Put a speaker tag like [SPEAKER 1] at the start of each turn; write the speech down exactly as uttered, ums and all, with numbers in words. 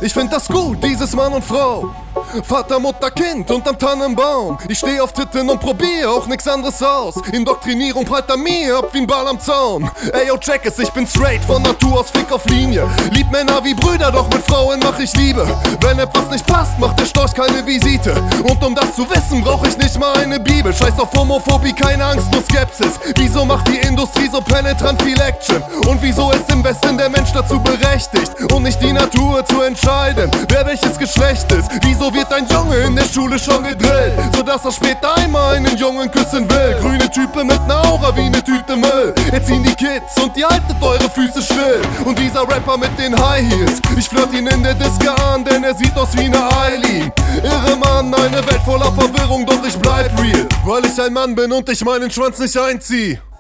[SPEAKER 1] Ich find das gut, dieses Mann und Frau, Vater, Mutter, Kind unterm Tannenbaum. Ich steh auf Titten und probier auch nix anderes aus. Indoktrinierung prallt an mir ab wie ein Ball am Zaun. Ey yo, check es, ich bin straight, von Natur aus Fick auf Linie. Lieb Männer wie Brüder, doch mit Frauen mach ich Liebe. Wenn etwas nicht passt, macht der Storch keine Visite. Und um das zu wissen, brauch ich nicht mal eine Bibel. Scheiß auf Homophobie, keine Angst, nur Skepsis. Wieso macht die Industrie so penetrant viel Action? Und wieso ist im Westen der Mensch dazu berechtigt und nicht die Natur zu entscheiden, wer welches Geschlecht ist? Wieso wird ein Junge in der Schule schon gedrillt, sodass er später einmal einen Jungen küssen will? Grüne Typen mit ner Aura wie ne Tüte Müll. Erziehen die Kids und ihr haltet eure Füße still. Und dieser Rapper mit den High Heels, ich flirt ihn in der Disco an, denn er sieht aus wie ne Eileen. Irre Mann, eine Welt voller Verwirrung, doch ich bleib real, weil ich ein Mann bin und ich meinen Schwanz nicht einzieh.